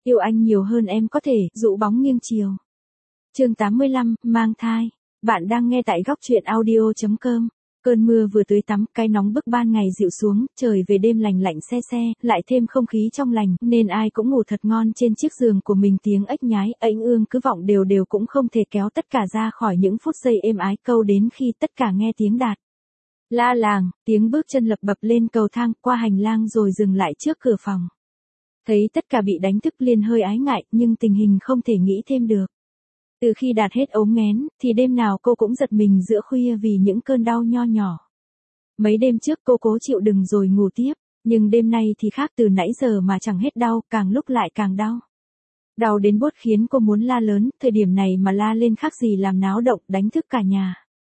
Yêu anh nhiều hơn em có thể, dụ bóng nghiêng chiều. Chương 85, mang thai. Bạn đang nghe tại góc truyện audio.com. Cơn mưa vừa tưới tắm, cái nóng bức ban ngày dịu xuống, trời về đêm lành lạnh se se, lại thêm không khí trong lành, nên ai cũng ngủ thật ngon trên chiếc giường của mình. Tiếng ếch nhái, ếnh ương cứ vọng đều đều cũng không thể kéo tất cả ra khỏi những phút giây êm ái, câu đến khi tất cả nghe tiếng đạt. La làng, tiếng bước chân lập bập lên cầu thang, qua hành lang rồi dừng lại trước cửa phòng. Thấy tất cả bị đánh thức liền hơi ái ngại, nhưng tình hình không thể nghĩ thêm được. Từ khi Đạt hết ốm nghén, thì đêm nào cô cũng giật mình giữa khuya vì những cơn đau nho nhỏ. Mấy đêm trước cô cố chịu đựng rồi ngủ tiếp, nhưng đêm nay thì khác, từ nãy giờ mà chẳng hết đau, càng lúc lại càng đau. Đau đến buốt khiến cô muốn la lớn, thời điểm này mà la lên khác gì làm náo động, đánh thức cả nhà.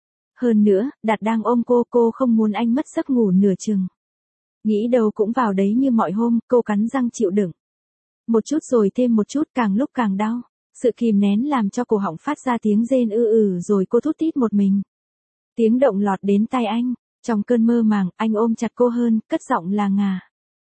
Hơn nữa, Đạt đang ôm cô không muốn anh mất giấc ngủ nửa chừng. Nghĩ đâu cũng vào đấy như mọi hôm, cô cắn răng chịu đựng. Một chút rồi thêm một chút, càng lúc càng đau. Sự kìm nén làm cho cổ họng phát ra tiếng rên rồi cô thút thít một mình. Tiếng động lọt đến tai anh, trong cơn mơ màng, anh ôm chặt cô hơn, cất giọng là ngà.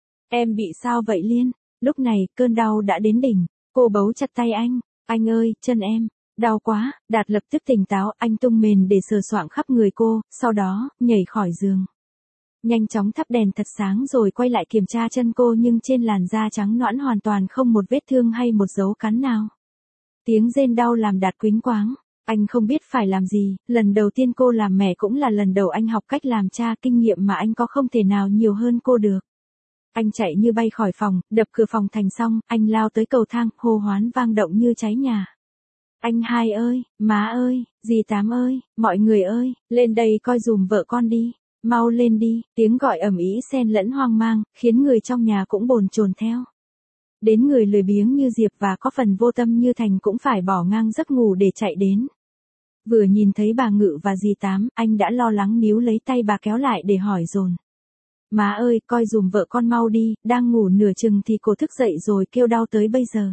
Em bị sao vậy Liên? Lúc này, cơn đau đã đến đỉnh, cô bấu chặt tay anh ơi, chân em, đau quá. Đạt lập tức tỉnh táo, anh tung mền để sờ soạng khắp người cô, sau đó, nhảy khỏi giường. Nhanh chóng thắp đèn thật sáng rồi quay lại kiểm tra chân cô, nhưng trên làn da trắng nõn hoàn toàn không một vết thương hay một dấu cắn nào. Tiếng rên đau làm Đạt quýnh quáng, anh không biết phải làm gì, lần đầu tiên cô làm mẹ cũng là lần đầu anh học cách làm cha, kinh nghiệm mà anh có không thể nào nhiều hơn cô được. Anh chạy như bay khỏi phòng, đập cửa phòng thành xong, anh lao tới cầu thang, hô hoán vang động như cháy nhà. Anh hai ơi, má ơi, dì Tám ơi, mọi người ơi, lên đây coi dùm vợ con đi, mau lên đi, tiếng gọi ầm ĩ xen lẫn hoang mang, khiến người trong nhà cũng bồn chồn theo. Đến người lười biếng như Diệp và có phần vô tâm như Thành cũng phải bỏ ngang giấc ngủ để chạy đến. Vừa nhìn thấy bà Ngự và dì Tám, anh đã lo lắng níu lấy tay bà kéo lại để hỏi dồn. Má ơi, coi dùm vợ con mau đi, đang ngủ nửa chừng thì cô thức dậy rồi kêu đau tới bây giờ.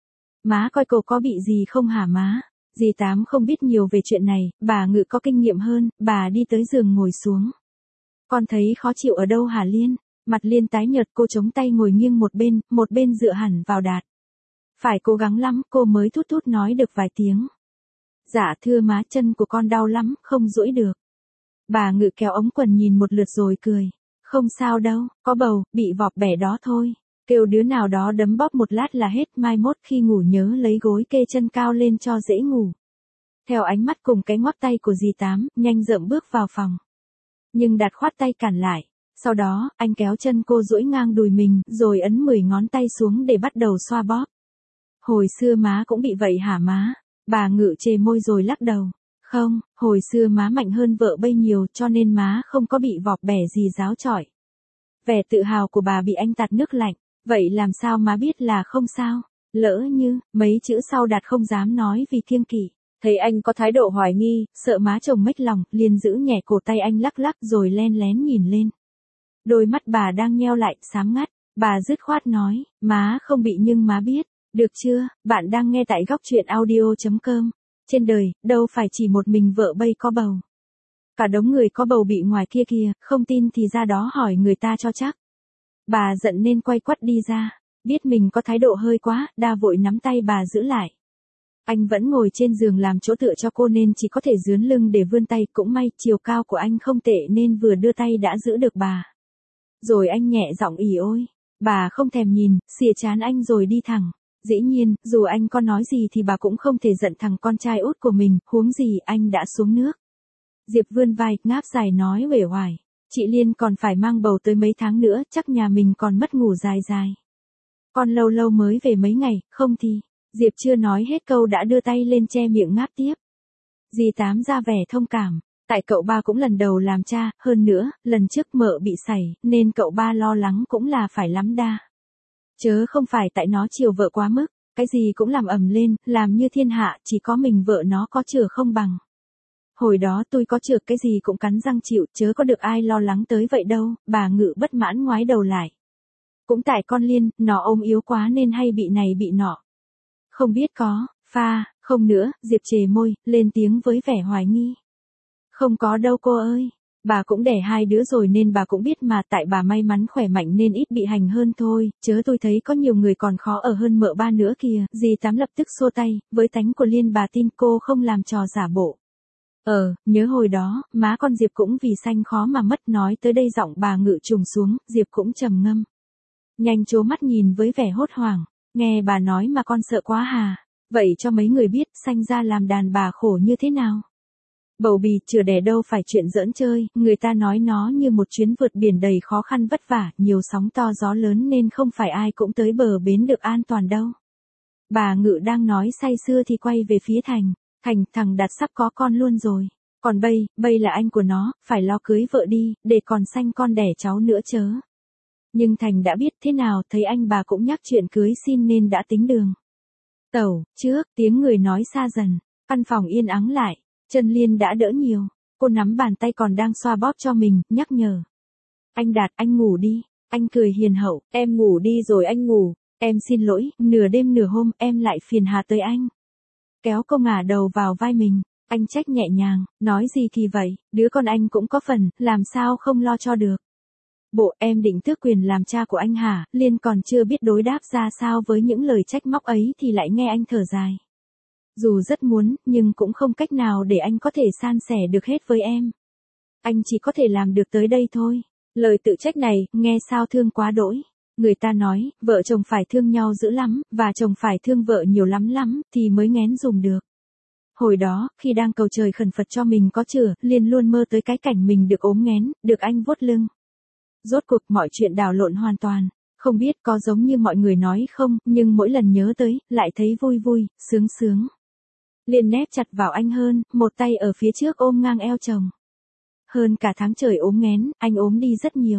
Má coi cô có bị gì không hả má? Dì Tám không biết nhiều về chuyện này, bà Ngự có kinh nghiệm hơn, bà đi tới giường ngồi xuống. Con thấy khó chịu ở đâu hả Liên? Mặt Liên tái nhợt, cô chống tay ngồi nghiêng một bên dựa hẳn vào Đạt. Phải cố gắng lắm, cô mới thút thút nói được vài tiếng. Dạ thưa má, chân của con đau lắm, không duỗi được. Bà Ngự kéo ống quần nhìn một lượt rồi cười. Không sao đâu, có bầu, bị vọp bẻ đó thôi. Kêu đứa nào đó đấm bóp một lát là hết, mai mốt khi ngủ nhớ lấy gối kê chân cao lên cho dễ ngủ. Theo ánh mắt cùng cái ngoắc tay của dì Tám, nhanh rợm bước vào phòng. Nhưng Đạt khoát tay cản lại. Sau đó, anh kéo chân cô duỗi ngang đùi mình, rồi ấn 10 ngón tay xuống để bắt đầu xoa bóp. Hồi xưa má cũng bị vậy hả má? Bà Ngự chề môi rồi lắc đầu. Không, hồi xưa má mạnh hơn vợ bây nhiều cho nên má không có bị vọp bẻ gì giáo chọi. Vẻ tự hào của bà bị anh tạt nước lạnh. Vậy làm sao má biết là không sao? Lỡ như, mấy chữ sau Đạt không dám nói vì kiêng kỵ. Thấy anh có thái độ hoài nghi, sợ má chồng mếch lòng, liền giữ nhẹ cổ tay anh lắc lắc rồi len lén nhìn lên. Đôi mắt bà đang nheo lại, xám ngắt, bà dứt khoát nói, má không bị nhưng má biết, được chưa, bạn đang nghe tại góc truyện audio.com. Trên đời, đâu phải chỉ một mình vợ bây có bầu. Cả đống người có bầu bị ngoài kia kìa, không tin thì ra đó hỏi người ta cho chắc. Bà giận nên quay quắt đi ra, biết mình có thái độ hơi quá, đa vội nắm tay bà giữ lại. Anh vẫn ngồi trên giường làm chỗ tựa cho cô nên chỉ có thể dướn lưng để vươn tay, cũng may chiều cao của anh không tệ nên vừa đưa tay đã giữ được bà. Rồi anh nhẹ giọng ỉ ôi, bà không thèm nhìn, xìa trán anh rồi đi thẳng. Dĩ nhiên, dù anh có nói gì thì bà cũng không thể giận thằng con trai út của mình, huống gì anh đã xuống nước. Diệp vươn vai, ngáp dài nói uể oải, chị Liên còn phải mang bầu tới mấy tháng nữa, chắc nhà mình còn mất ngủ dài dài. Con lâu lâu mới về mấy ngày, không thì, Diệp chưa nói hết câu đã đưa tay lên che miệng ngáp tiếp. Dì Tám ra vẻ thông cảm. Tại cậu ba cũng lần đầu làm cha, hơn nữa, lần trước mợ bị sảy, nên cậu ba lo lắng cũng là phải lắm đa. Chớ không phải tại nó chiều vợ quá mức, cái gì cũng làm ầm lên, làm như thiên hạ, chỉ có mình vợ nó có chừa không bằng. Hồi đó tôi có chừa cái gì cũng cắn răng chịu, chớ có được ai lo lắng tới vậy đâu, bà Ngự bất mãn ngoái đầu lại. Cũng tại con Liên, nó ôm yếu quá nên hay bị này bị nọ. Không biết có, không nữa, Diệp chề môi, lên tiếng với vẻ hoài nghi. Không có đâu cô ơi, Bà cũng đẻ 2 đứa rồi nên bà cũng biết mà, tại bà may mắn khỏe mạnh nên ít bị hành hơn thôi, chớ tôi thấy có nhiều người còn khó ở hơn mợ ba nữa kìa. Dì Tám lập tức xua tay, với tánh của Liên bà tin cô không làm trò giả bộ. Nhớ hồi đó, má con Diệp cũng vì sanh khó mà mất. Nói tới đây giọng bà Ngự trùng xuống, Diệp cũng trầm ngâm. Nhanh trố mắt nhìn với vẻ hốt hoảng, nghe bà nói mà con sợ quá hà. Vậy cho mấy người biết, sanh ra làm đàn bà khổ như thế nào. Bầu bì chữa đẻ đâu phải chuyện giỡn chơi, người ta nói nó như một chuyến vượt biển đầy khó khăn vất vả, nhiều sóng to gió lớn nên không phải ai cũng tới bờ bến được an toàn đâu. Bà Ngự đang nói say sưa thì quay về phía Thành. Thành, thằng Đạt sắp có con luôn rồi. Còn bây là anh của nó, phải lo cưới vợ đi, để còn sanh con đẻ cháu nữa chớ. Nhưng Thành đã biết thế nào, thấy anh bà cũng nhắc chuyện cưới xin nên đã tính đường. Tẩu, trước, tiếng người nói xa dần, căn phòng yên ắng lại, chân Liên đã đỡ nhiều, cô nắm bàn tay còn đang xoa bóp cho mình, nhắc nhở. Anh Đạt, anh ngủ đi, anh cười hiền hậu, em ngủ đi rồi anh ngủ, em xin lỗi, nửa đêm nửa hôm em lại phiền hà tới anh. Kéo cô ngả đầu vào vai mình, anh trách nhẹ nhàng, nói gì kỳ vậy, đứa con anh cũng có phần, làm sao không lo cho được. Bộ em định tước quyền làm cha của anh hả? Liên còn chưa biết đối đáp ra sao với những lời trách móc ấy thì lại nghe anh thở dài. Dù rất muốn, nhưng cũng không cách nào để anh có thể san sẻ được hết với em. Anh chỉ có thể làm được tới đây thôi. Lời tự trách này, nghe sao thương quá đỗi. Người ta nói, vợ chồng phải thương nhau dữ lắm, và chồng phải thương vợ nhiều lắm, thì mới nghén dùng được. Hồi đó, khi đang cầu trời khẩn Phật cho mình có chữa, Liên luôn mơ tới cái cảnh mình được ốm nghén, được anh vuốt lưng. Rốt cuộc mọi chuyện đảo lộn hoàn toàn. Không biết có giống như mọi người nói không, nhưng mỗi lần nhớ tới, lại thấy vui, sướng. Liên nép chặt vào anh hơn, một tay ở phía trước ôm ngang eo chồng. Hơn cả tháng trời ốm nghén, anh ốm đi rất nhiều.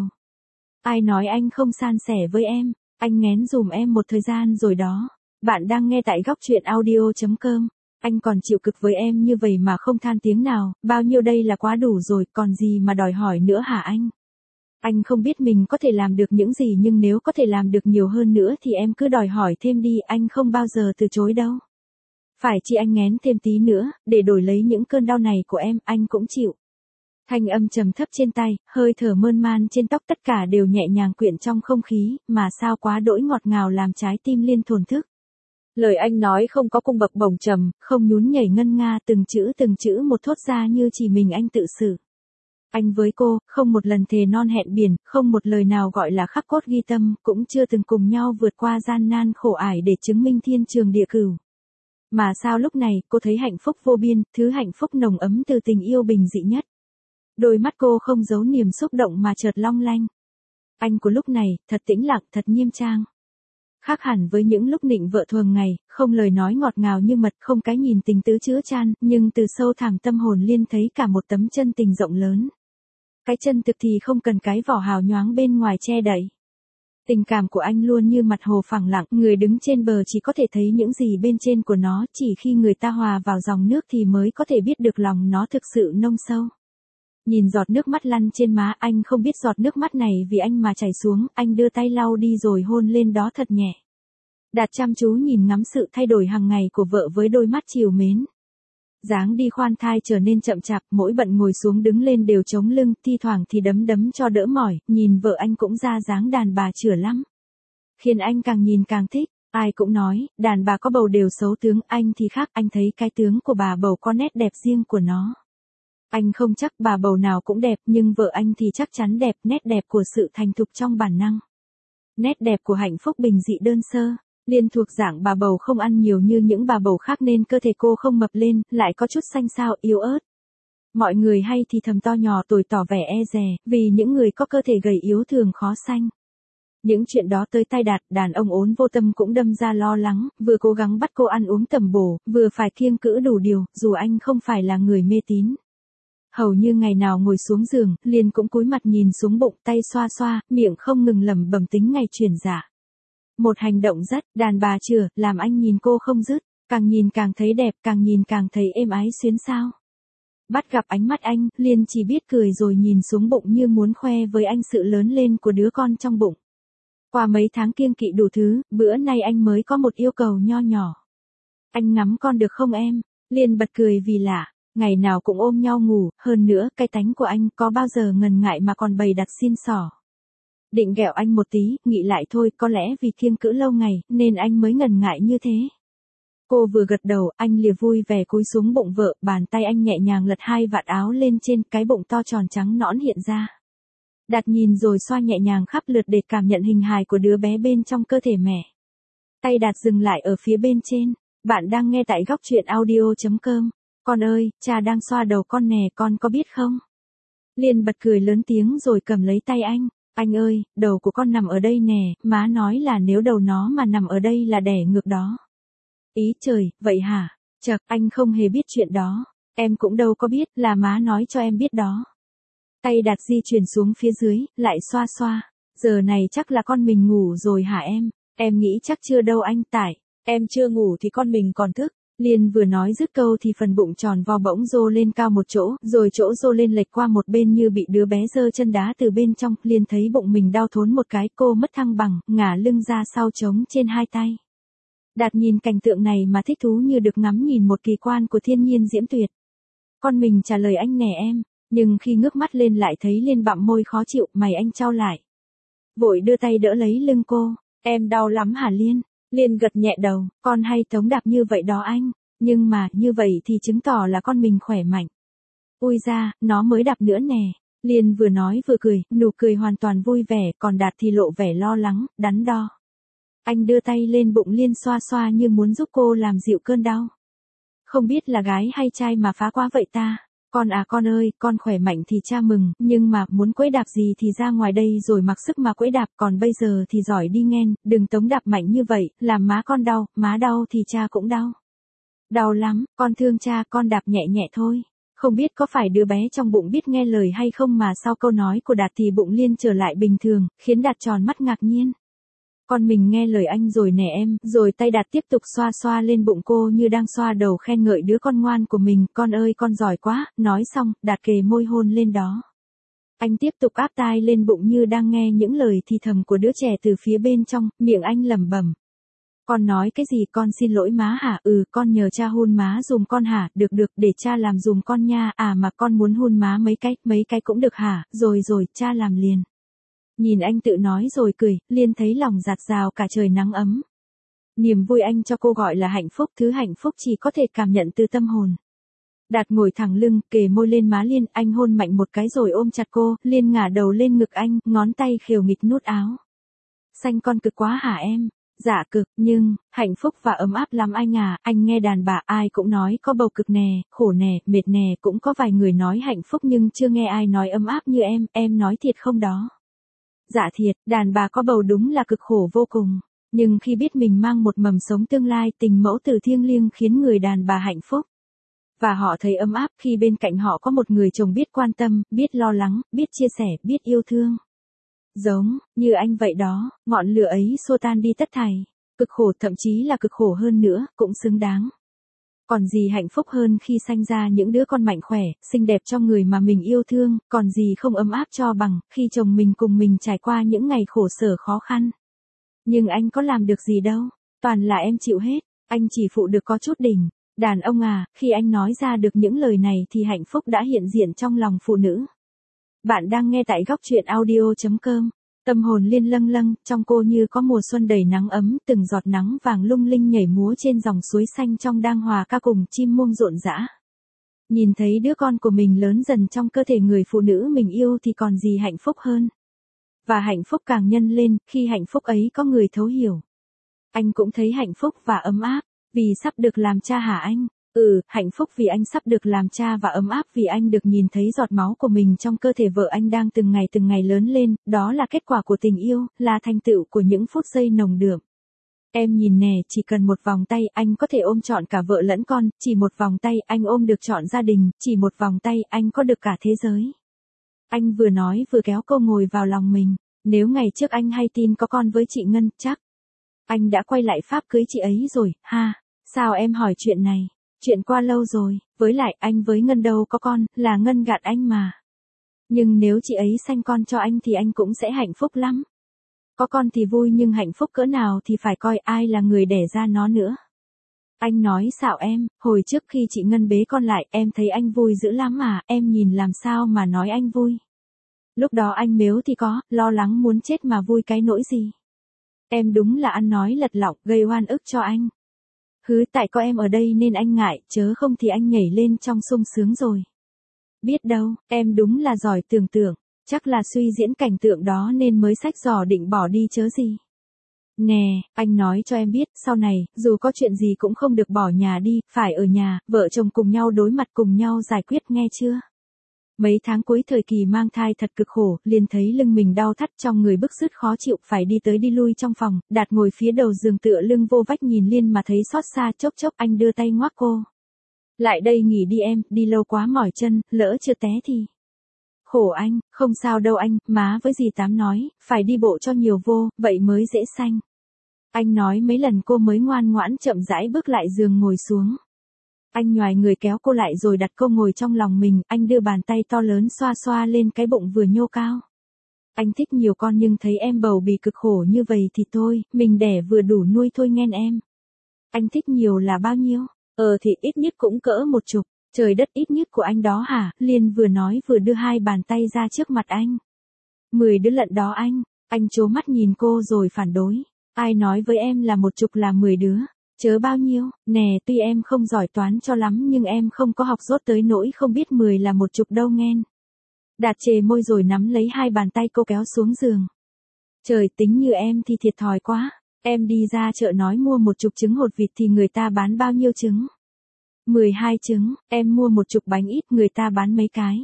Ai nói anh không san sẻ với em, anh nghén dùm em một thời gian rồi đó. Bạn đang nghe tại góc truyện audio.com. Anh còn chịu cực với em như vậy mà không than tiếng nào, bao nhiêu đây là quá đủ rồi, còn gì mà đòi hỏi nữa hả anh? Anh không biết mình có thể làm được những gì nhưng nếu có thể làm được nhiều hơn nữa thì em cứ đòi hỏi thêm đi, anh không bao giờ từ chối đâu. Phải chi anh nghén thêm tí nữa, để đổi lấy những cơn đau này của em, anh cũng chịu. Thanh âm trầm thấp trên tay, hơi thở mơn man trên tóc tất cả đều nhẹ nhàng quyện trong không khí, mà sao quá đỗi ngọt ngào làm trái tim Liên thổn thức. Lời anh nói không có cung bậc bổng trầm, không nhún nhảy ngân nga từng chữ một thốt ra như chỉ mình anh tự xử. Anh với cô, không một lần thề non hẹn biển, không một lời nào gọi là khắc cốt ghi tâm, cũng chưa từng cùng nhau vượt qua gian nan khổ ải để chứng minh thiên trường địa cửu. Mà sao lúc này, cô thấy hạnh phúc vô biên, thứ hạnh phúc nồng ấm từ tình yêu bình dị nhất. Đôi mắt cô không giấu niềm xúc động mà chợt long lanh. Anh của lúc này, thật tĩnh lặng, thật nghiêm trang. Khác hẳn với những lúc nịnh vợ thường ngày, không lời nói ngọt ngào như mật, không cái nhìn tình tứ chứa chan, nhưng từ sâu thẳm tâm hồn Liên thấy cả một tấm chân tình rộng lớn. Cái chân thực thì không cần cái vỏ hào nhoáng bên ngoài che đậy. Tình cảm của anh luôn như mặt hồ phẳng lặng, người đứng trên bờ chỉ có thể thấy những gì bên trên của nó, chỉ khi người ta hòa vào dòng nước thì mới có thể biết được lòng nó thực sự nông sâu. Nhìn giọt nước mắt lăn trên má, anh không biết giọt nước mắt này vì anh mà chảy xuống, anh đưa tay lau đi rồi hôn lên đó thật nhẹ. Đạt chăm chú nhìn ngắm sự thay đổi hàng ngày của vợ với đôi mắt trìu mến. Dáng đi khoan thai trở nên chậm chạp, mỗi bận ngồi xuống đứng lên đều chống lưng, thi thoảng thì đấm cho đỡ mỏi, nhìn vợ anh cũng ra dáng đàn bà chửa lắm. Khiến anh càng nhìn càng thích, ai cũng nói, đàn bà có bầu đều xấu tướng, anh thì khác, anh thấy cái tướng của bà bầu có nét đẹp riêng của nó. Anh không chắc bà bầu nào cũng đẹp, nhưng vợ anh thì chắc chắn đẹp, nét đẹp của sự thành thục trong bản năng. Nét đẹp của hạnh phúc bình dị đơn sơ. Liên thuộc dạng bà bầu không ăn nhiều như những bà bầu khác nên cơ thể cô không mập lên, lại có chút xanh xao, yếu ớt. Mọi người hay thì thầm to nhỏ tuổi tỏ vẻ e dè, vì những người có cơ thể gầy yếu thường khó sanh. Những chuyện đó tới tai Đạt, đàn ông ốn vô tâm cũng đâm ra lo lắng, vừa cố gắng bắt cô ăn uống tầm bổ, vừa phải kiêng cữ đủ điều, dù anh không phải là người mê tín. Hầu như ngày nào ngồi xuống giường, Liên cũng cúi mặt nhìn xuống bụng, tay xoa, miệng không ngừng lẩm bẩm tính ngày chuyển dạ. Một hành động rất, đàn bà chửa, làm anh nhìn cô không dứt, càng nhìn càng thấy đẹp, càng nhìn càng thấy êm ái xuyến sao. Bắt gặp ánh mắt anh, Liên chỉ biết cười rồi nhìn xuống bụng như muốn khoe với anh sự lớn lên của đứa con trong bụng. Qua mấy tháng kiêng kỵ đủ thứ, bữa nay anh mới có một yêu cầu nho nhỏ. Anh ngắm con được không em? Liên bật cười vì lạ. Ngày nào cũng ôm nhau ngủ, hơn nữa cái tánh của anh có bao giờ ngần ngại mà còn bày đặt xin xỏ. Định ghẹo anh một tí, nghĩ lại thôi, có lẽ vì kiêng cữ lâu ngày, nên anh mới ngần ngại như thế. Cô vừa gật đầu, anh lìa vui vẻ cúi xuống bụng vợ, bàn tay anh nhẹ nhàng lật hai vạt áo lên trên, cái bụng to tròn trắng nõn hiện ra. Đạt nhìn rồi xoa nhẹ nhàng khắp lượt để cảm nhận hình hài của đứa bé bên trong cơ thể mẹ. Tay Đạt dừng lại ở phía bên trên. Bạn đang nghe tại góc truyện audio.com. Con ơi, cha đang xoa đầu con nè, con có biết không? Liên bật cười lớn tiếng rồi cầm lấy tay anh. Anh ơi, đầu của con nằm ở đây nè, má nói là nếu đầu nó mà nằm ở đây là đẻ ngược đó. Ý trời, vậy hả? Chậc, anh không hề biết chuyện đó. Em cũng đâu có biết, là má nói cho em biết đó. Tay Đạt di chuyển xuống phía dưới, lại xoa xoa. Giờ này chắc là con mình ngủ rồi hả em? Em nghĩ chắc chưa đâu anh, tại em chưa ngủ thì con mình còn thức. Liên vừa nói dứt câu thì phần bụng tròn vo bỗng rô lên cao một chỗ, rồi chỗ rô lên lệch qua một bên như bị đứa bé giơ chân đá từ bên trong. Liên thấy bụng mình đau thốn một cái, cô mất thăng bằng, ngả lưng ra sau trống trên hai tay. Đạt nhìn cảnh tượng này mà thích thú như được ngắm nhìn một kỳ quan của thiên nhiên diễm tuyệt. Con mình trả lời anh nè em, nhưng khi ngước mắt lên lại thấy Liên bặm môi khó chịu, mày anh chau lại. Vội đưa tay đỡ lấy lưng cô, em đau lắm hả Liên? Liên gật nhẹ đầu, con hay tống đạp như vậy đó anh, nhưng mà như vậy thì chứng tỏ là con mình khỏe mạnh. Ui ra, nó mới đạp nữa nè. Liên vừa nói vừa cười, nụ cười hoàn toàn vui vẻ, còn Đạt thì lộ vẻ lo lắng, đắn đo. Anh đưa tay lên bụng Liên xoa xoa như muốn giúp cô làm dịu cơn đau. Không biết là gái hay trai mà phá quá vậy ta? Con à con ơi, con khỏe mạnh thì cha mừng, nhưng mà muốn quẫy đạp gì thì ra ngoài đây rồi mặc sức mà quẫy đạp, còn bây giờ thì giỏi đi nghen, đừng tống đạp mạnh như vậy, làm má con đau, má đau thì cha cũng đau. Đau lắm, con thương cha, con đạp nhẹ nhẹ thôi. Không biết có phải đứa bé trong bụng biết nghe lời hay không mà sau câu nói của Đạt thì bụng Liên trở lại bình thường, khiến Đạt tròn mắt ngạc nhiên. Con mình nghe lời anh rồi nè em, rồi tay Đạt tiếp tục xoa xoa lên bụng cô như đang xoa đầu khen ngợi đứa con ngoan của mình, con ơi con giỏi quá, nói xong, Đạt kề môi hôn lên đó. Anh tiếp tục áp tai lên bụng như đang nghe những lời thì thầm của đứa trẻ từ phía bên trong, miệng anh lẩm bẩm. Con nói cái gì, con xin lỗi má hả? Ừ, con nhờ cha hôn má dùm con hả? Được được, để cha làm dùm con nha. À mà con muốn hôn má mấy cái cũng được hả? Rồi rồi, cha làm liền. Nhìn anh tự nói rồi cười, Liên thấy lòng dạt dào cả trời nắng ấm. Niềm vui anh cho cô gọi là hạnh phúc, thứ hạnh phúc chỉ có thể cảm nhận từ tâm hồn. Đạt ngồi thẳng lưng, kề môi lên má Liên, anh hôn mạnh một cái rồi ôm chặt cô, Liên ngả đầu lên ngực anh, ngón tay khều nghịch nút áo. Xanh con cực quá hả em? Dạ cực, nhưng, hạnh phúc và ấm áp lắm anh à, anh nghe đàn bà ai cũng nói có bầu cực nè, khổ nè, mệt nè, cũng có vài người nói hạnh phúc nhưng chưa nghe ai nói ấm áp như em nói thiệt không đó? Dạ thiệt, đàn bà có bầu đúng là cực khổ vô cùng, nhưng khi biết mình mang một mầm sống tương lai, tình mẫu tử thiêng liêng khiến người đàn bà hạnh phúc. Và họ thấy ấm áp khi bên cạnh họ có một người chồng biết quan tâm, biết lo lắng, biết chia sẻ, biết yêu thương. Giống như anh vậy đó, ngọn lửa ấy xô tan đi tất thảy. Cực khổ, thậm chí là cực khổ hơn nữa, cũng xứng đáng. Còn gì hạnh phúc hơn khi sanh ra những đứa con mạnh khỏe, xinh đẹp cho người mà mình yêu thương, còn gì không ấm áp cho bằng khi chồng mình cùng mình trải qua những ngày khổ sở khó khăn. Nhưng anh có làm được gì đâu, toàn là em chịu hết, anh chỉ phụ được có chút đỉnh. Đàn ông à, khi anh nói ra được những lời này thì hạnh phúc đã hiện diện trong lòng phụ nữ. Bạn đang nghe tại góc truyện audio.com. Tâm hồn Liên lâng lâng, trong cô như có mùa xuân đầy nắng ấm, từng giọt nắng vàng lung linh nhảy múa trên dòng suối xanh trong đang hòa ca cùng chim muông rộn rã. Nhìn thấy đứa con của mình lớn dần trong cơ thể người phụ nữ mình yêu thì còn gì hạnh phúc hơn. Và hạnh phúc càng nhân lên, khi hạnh phúc ấy có người thấu hiểu. Anh cũng thấy hạnh phúc và ấm áp, vì sắp được làm cha hả anh? Ừ, hạnh phúc vì anh sắp được làm cha và ấm áp vì anh được nhìn thấy giọt máu của mình trong cơ thể vợ anh đang từng ngày lớn lên, đó là kết quả của tình yêu, là thành tựu của những phút giây nồng đượm. Em nhìn nè, chỉ cần một vòng tay anh có thể ôm trọn cả vợ lẫn con, chỉ một vòng tay anh ôm được trọn gia đình, chỉ một vòng tay anh có được cả thế giới. Anh vừa nói vừa kéo cô ngồi vào lòng mình, nếu ngày trước anh hay tin có con với chị Ngân, chắc anh đã quay lại pháp cưới chị ấy rồi, ha, sao em hỏi chuyện này? Chuyện qua lâu rồi, với lại anh với Ngân đâu có con, là Ngân gạt anh mà. Nhưng nếu chị ấy sanh con cho anh thì anh cũng sẽ hạnh phúc lắm. Có con thì vui nhưng hạnh phúc cỡ nào thì phải coi ai là người đẻ ra nó nữa. Anh nói xạo em, hồi trước khi chị Ngân bế con lại, em thấy anh vui dữ lắm mà, em nhìn làm sao mà nói anh vui. Lúc đó anh mếu thì có, lo lắng muốn chết mà vui cái nỗi gì. Em đúng là ăn nói lật lọng, gây oan ức cho anh. Hứ, tại có em ở đây nên anh ngại, chớ không thì anh nhảy lên trong sung sướng rồi. Biết đâu, em đúng là giỏi tưởng tượng, chắc là suy diễn cảnh tượng đó nên mới xách giỏ định bỏ đi chớ gì. Nè, anh nói cho em biết, sau này, dù có chuyện gì cũng không được bỏ nhà đi, phải ở nhà, vợ chồng cùng nhau đối mặt cùng nhau giải quyết nghe chưa? Mấy tháng cuối thời kỳ mang thai thật cực khổ, liền thấy lưng mình đau thắt trong người bứt rứt khó chịu, phải đi tới đi lui trong phòng, Đạt ngồi phía đầu giường tựa lưng vô vách nhìn Liên mà thấy xót xa, chốc chốc anh đưa tay ngoắc cô. Lại đây nghỉ đi em, đi lâu quá mỏi chân, lỡ chưa té thì. Khổ anh, không sao đâu anh, má với dì Tám nói, phải đi bộ cho nhiều vô, vậy mới dễ sanh. Anh nói mấy lần cô mới ngoan ngoãn chậm rãi bước lại giường ngồi xuống. Anh nhoài người kéo cô lại rồi đặt cô ngồi trong lòng mình, anh đưa bàn tay to lớn xoa xoa lên cái bụng vừa nhô cao. Anh thích nhiều con nhưng thấy em bầu bì cực khổ như vậy thì thôi, mình đẻ vừa đủ nuôi thôi nghe em. Anh thích nhiều là bao nhiêu? Thì ít nhất cũng cỡ 10. Trời đất, ít nhất của anh đó hả? Liên vừa nói vừa đưa hai bàn tay ra trước mặt anh. 10 đứa lận đó anh trố mắt nhìn cô rồi phản đối. Ai nói với em là 10 là 10 đứa? Chớ bao nhiêu, nè tuy em không giỏi toán cho lắm nhưng em không có học dốt tới nỗi không biết 10 là 10 đâu nghen. Đạt chề môi rồi nắm lấy hai bàn tay cô kéo xuống giường. Trời, tính như em thì thiệt thòi quá. Em đi ra chợ nói mua 10 trứng hột vịt thì người ta bán bao nhiêu trứng? 12 trứng, em mua 10 bánh ít người ta bán mấy cái?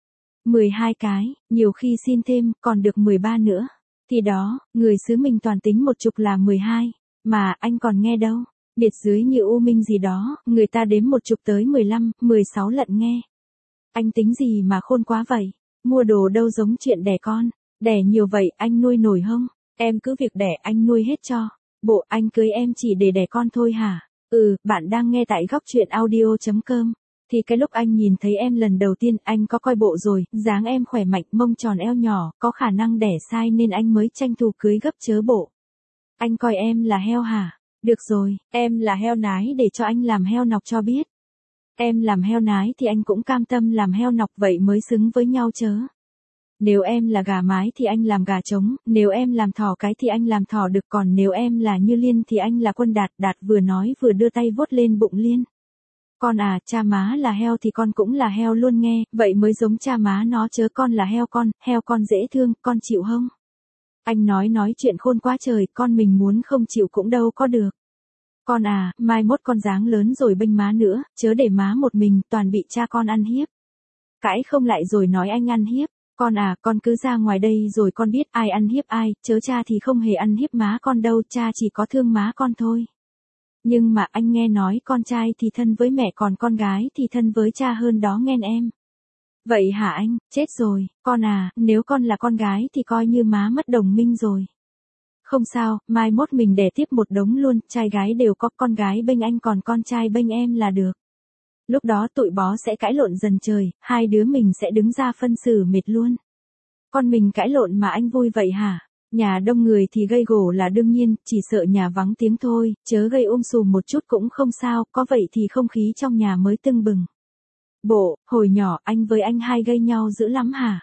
12 cái, nhiều khi xin thêm, còn được 13 nữa. Thì đó, người xứ mình toàn tính 10 là 12. Mà, anh còn nghe đâu. Biệt dưới như U Minh gì đó, người ta đếm 10 tới 15, 16 lận nghe. Anh tính gì mà khôn quá vậy? Mua đồ đâu giống chuyện đẻ con. Đẻ nhiều vậy, anh nuôi nổi không? Em cứ việc đẻ anh nuôi hết cho. Bộ anh cưới em chỉ để đẻ con thôi hả? Bạn đang nghe tại góc chuyện audio.com. Thì cái lúc anh nhìn thấy em lần đầu tiên anh có coi bộ rồi, dáng em khỏe mạnh, mông tròn eo nhỏ, có khả năng đẻ sai nên anh mới tranh thủ cưới gấp chớ bộ. Anh coi em là heo hả? Được rồi, em là heo nái để cho anh làm heo nọc cho biết. Em làm heo nái thì anh cũng cam tâm làm heo nọc vậy mới xứng với nhau chớ. Nếu em là gà mái thì anh làm gà trống, nếu em làm thỏ cái thì anh làm thỏ được, còn nếu em là như Liên thì anh là Quân Đạt. Đạt vừa nói vừa đưa tay vuốt lên bụng Liên. Con à, cha má là heo thì con cũng là heo luôn nghe, vậy mới giống cha má nó chớ, con là heo con dễ thương, con chịu không? Anh nói chuyện khôn quá trời, con mình muốn không chịu cũng đâu có được. Con à, mai mốt con dáng lớn rồi bênh má nữa, chớ để má một mình, toàn bị cha con ăn hiếp. Cãi không lại rồi nói anh ăn hiếp. Con à, con cứ ra ngoài đây rồi con biết ai ăn hiếp ai, chớ cha thì không hề ăn hiếp má con đâu, cha chỉ có thương má con thôi. Nhưng mà anh nghe nói con trai thì thân với mẹ còn con gái thì thân với cha hơn đó nghe em. Vậy hả anh, chết rồi, con à, nếu con là con gái thì coi như má mất đồng minh rồi. Không sao, mai mốt mình đẻ tiếp một đống luôn, trai gái đều có, con gái bênh anh còn con trai bênh em là được. Lúc đó tụi bó sẽ cãi lộn dần trời, hai đứa mình sẽ đứng ra phân xử mệt luôn. Con mình cãi lộn mà anh vui vậy hả? Nhà đông người thì gây gổ là đương nhiên, chỉ sợ nhà vắng tiếng thôi, chớ gây sùm một chút cũng không sao, có vậy thì không khí trong nhà mới tưng bừng. Bộ, hồi nhỏ anh với anh hai gây nhau dữ lắm hả?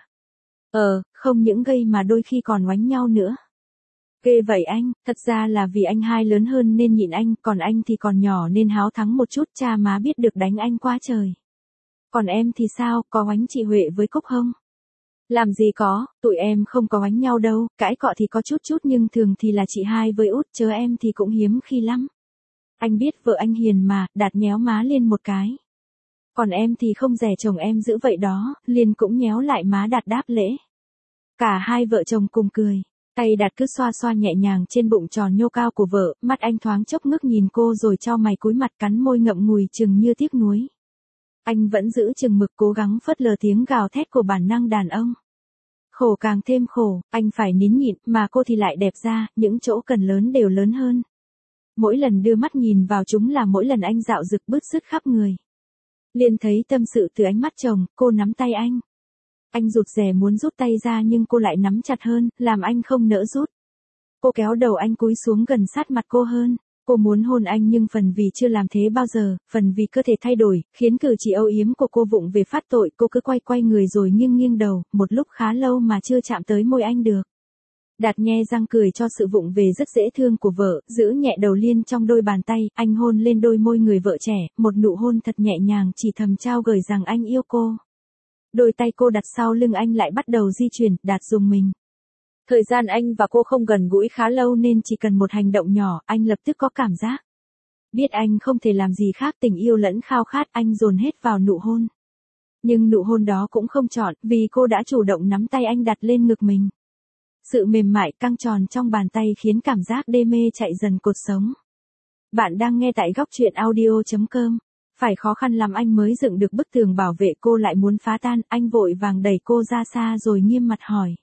Không những gây mà đôi khi còn oánh nhau nữa. Ghê vậy anh, thật ra là vì anh hai lớn hơn nên nhịn anh, còn anh thì còn nhỏ nên háo thắng một chút, cha má biết được đánh anh quá trời. Còn em thì sao, có oánh chị Huệ với Cúc không? Làm gì có, tụi em không có oánh nhau đâu, cãi cọ thì có chút nhưng thường thì là chị hai với út, chớ em thì cũng hiếm khi lắm. Anh biết vợ anh hiền mà, Đạt nhéo má Liên một cái. Còn em thì không dè chồng em giữ vậy đó, Liên cũng nhéo lại má Đạt đáp lễ. Cả hai vợ chồng cùng cười. Tay Đạt cứ xoa xoa nhẹ nhàng trên bụng tròn nhô cao của vợ, mắt anh thoáng chốc ngước nhìn cô rồi chau mày cúi mặt cắn môi ngậm ngùi chừng như tiếc nuối. Anh vẫn giữ chừng mực cố gắng phớt lờ tiếng gào thét của bản năng đàn ông. Khổ càng thêm khổ, anh phải nín nhịn, mà cô thì lại đẹp ra, những chỗ cần lớn đều lớn hơn. Mỗi lần đưa mắt nhìn vào chúng là mỗi lần anh dạo rực bứt rứt khắp người. Liên thấy tâm sự từ ánh mắt chồng, cô nắm tay anh. Anh rụt rè muốn rút tay ra nhưng cô lại nắm chặt hơn, làm anh không nỡ rút. Cô kéo đầu anh cúi xuống gần sát mặt cô hơn. Cô muốn hôn anh nhưng phần vì chưa làm thế bao giờ, phần vì cơ thể thay đổi, khiến cử chỉ âu yếm của cô vụng về phát tội. Cô cứ quay quay người rồi nghiêng nghiêng đầu, một lúc khá lâu mà chưa chạm tới môi anh được. Đạt nhe răng cười cho sự vụng về rất dễ thương của vợ, giữ nhẹ đầu Liên trong đôi bàn tay, anh hôn lên đôi môi người vợ trẻ, một nụ hôn thật nhẹ nhàng chỉ thầm trao gửi rằng anh yêu cô. Đôi tay cô đặt sau lưng anh lại bắt đầu di chuyển, Đạt dùng mình. Thời gian anh và cô không gần gũi khá lâu nên chỉ cần một hành động nhỏ, anh lập tức có cảm giác. Biết anh không thể làm gì khác, tình yêu lẫn khao khát, anh dồn hết vào nụ hôn. Nhưng nụ hôn đó cũng không chọn, vì cô đã chủ động nắm tay anh đặt lên ngực mình. Sự mềm mại căng tròn trong bàn tay khiến cảm giác đê mê chạy dần cột sống. Bạn đang nghe tại góc truyện audio.com. Phải khó khăn lắm anh mới dựng được bức tường bảo vệ cô lại muốn phá tan, anh vội vàng đẩy cô ra xa rồi nghiêm mặt hỏi.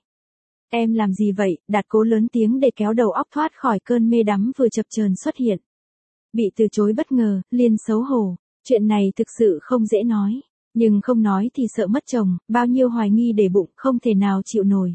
Em làm gì vậy? Đạt cố lớn tiếng để kéo đầu óc thoát khỏi cơn mê đắm vừa chập chờn xuất hiện. Bị từ chối bất ngờ, Liên xấu hổ. Chuyện này thực sự không dễ nói. Nhưng không nói thì sợ mất chồng, bao nhiêu hoài nghi để bụng, không thể nào chịu nổi.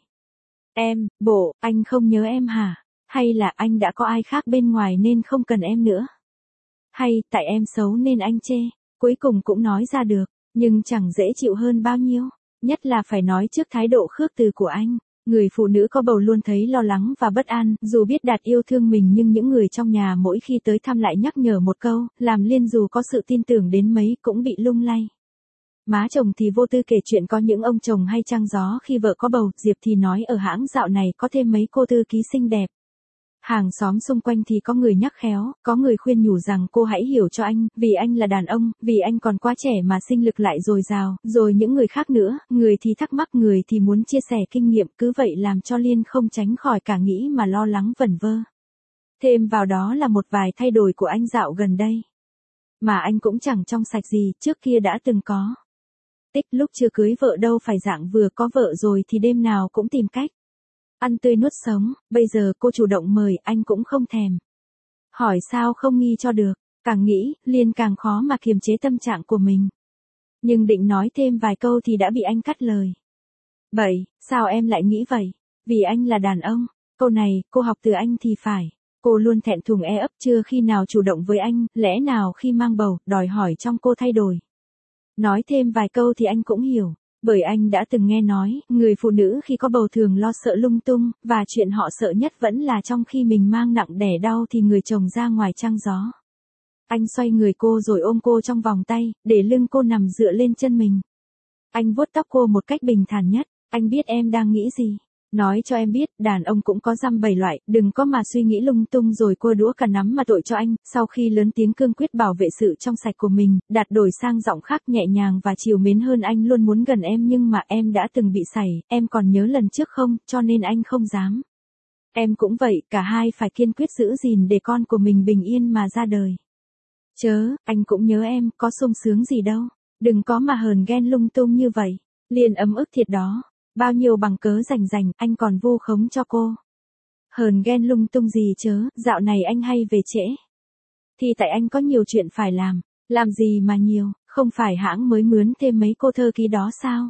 Em, bộ, anh không nhớ em hả? Hay là anh đã có ai khác bên ngoài nên không cần em nữa? Hay, tại em xấu nên anh chê? Cuối cùng cũng nói ra được, nhưng chẳng dễ chịu hơn bao nhiêu. Nhất là phải nói trước thái độ khước từ của anh. Người phụ nữ có bầu luôn thấy lo lắng và bất an, dù biết Đạt yêu thương mình nhưng những người trong nhà mỗi khi tới thăm lại nhắc nhở một câu, làm Liên dù có sự tin tưởng đến mấy cũng bị lung lay. Má chồng thì vô tư kể chuyện có những ông chồng hay trăng gió khi vợ có bầu, Diệp thì nói ở hãng dạo này có thêm mấy cô thư ký xinh đẹp. Hàng xóm xung quanh thì có người nhắc khéo, có người khuyên nhủ rằng cô hãy hiểu cho anh, vì anh là đàn ông, vì anh còn quá trẻ mà sinh lực lại dồi dào, rồi những người khác nữa, người thì thắc mắc người thì muốn chia sẻ kinh nghiệm, cứ vậy làm cho Liên không tránh khỏi cả nghĩ mà lo lắng vẩn vơ. Thêm vào đó là một vài thay đổi của anh dạo gần đây. Mà anh cũng chẳng trong sạch gì, trước kia đã từng có. Lúc chưa cưới vợ đâu phải dạng vừa có vợ rồi thì đêm nào cũng tìm cách ăn tươi nuốt sống, bây giờ cô chủ động mời anh cũng không thèm. Hỏi sao không nghi cho được, càng nghĩ, Liên càng khó mà kiềm chế tâm trạng của mình. Nhưng định nói thêm vài câu thì đã bị anh cắt lời. Vậy, sao em lại nghĩ vậy? Vì anh là đàn ông, câu này, cô học từ anh thì phải. Cô luôn thẹn thùng e ấp chưa khi nào chủ động với anh, lẽ nào khi mang bầu, đòi hỏi trong cô thay đổi. Nói thêm vài câu thì anh cũng hiểu. Bởi anh đã từng nghe nói, người phụ nữ khi có bầu thường lo sợ lung tung, và chuyện họ sợ nhất vẫn là trong khi mình mang nặng đẻ đau thì người chồng ra ngoài trăng gió. Anh xoay người cô rồi ôm cô trong vòng tay, để lưng cô nằm dựa lên chân mình. Anh vuốt tóc cô một cách bình thản nhất, anh biết em đang nghĩ gì. Nói cho em biết, đàn ông cũng có dăm bảy loại, đừng có mà suy nghĩ lung tung rồi cua đũa cả nắm mà tội cho anh. Sau khi lớn tiếng cương quyết bảo vệ sự trong sạch của mình, Đạt đổi sang giọng khác nhẹ nhàng và trìu mến hơn. Anh luôn muốn gần em nhưng mà em đã từng bị sảy, em còn nhớ lần trước không, cho nên anh không dám. Em cũng vậy, cả hai phải kiên quyết giữ gìn để con của mình bình yên mà ra đời. Chớ, anh cũng nhớ em, có sung sướng gì đâu. Đừng có mà hờn ghen lung tung như vậy. Liền ấm ức thiệt đó. Bao nhiêu bằng cớ rành, anh còn vu khống cho cô. Hờn ghen lung tung gì chớ, dạo này anh hay về trễ. Thì tại anh có nhiều chuyện phải làm gì mà nhiều, không phải hãng mới mướn thêm mấy cô thơ ký đó sao?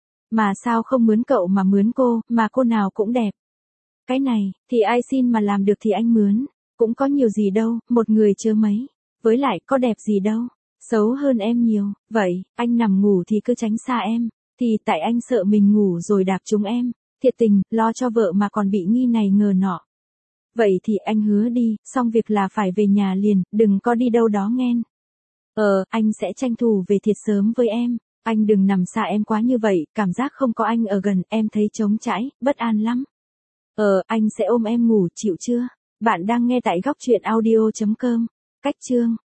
Mà sao không mướn cậu mà mướn cô, mà cô nào cũng đẹp. Cái này, thì ai xin mà làm được thì anh mướn, cũng có nhiều gì đâu, một người chớ mấy. Với lại có đẹp gì đâu, xấu hơn em nhiều, vậy, anh nằm ngủ thì cứ tránh xa em. Thì tại anh sợ mình ngủ rồi đạp trúng em. Thiệt tình, lo cho vợ mà còn bị nghi này ngờ nọ. Vậy thì anh hứa đi, xong việc là phải về nhà liền, đừng có đi đâu đó nghen. Anh sẽ tranh thủ về thiệt sớm với em. Anh đừng nằm xa em quá như vậy, cảm giác không có anh ở gần, em thấy trống trải, bất an lắm. Anh sẽ ôm em ngủ, chịu chưa? Bạn đang nghe tại góc truyện audio.com. Cách chương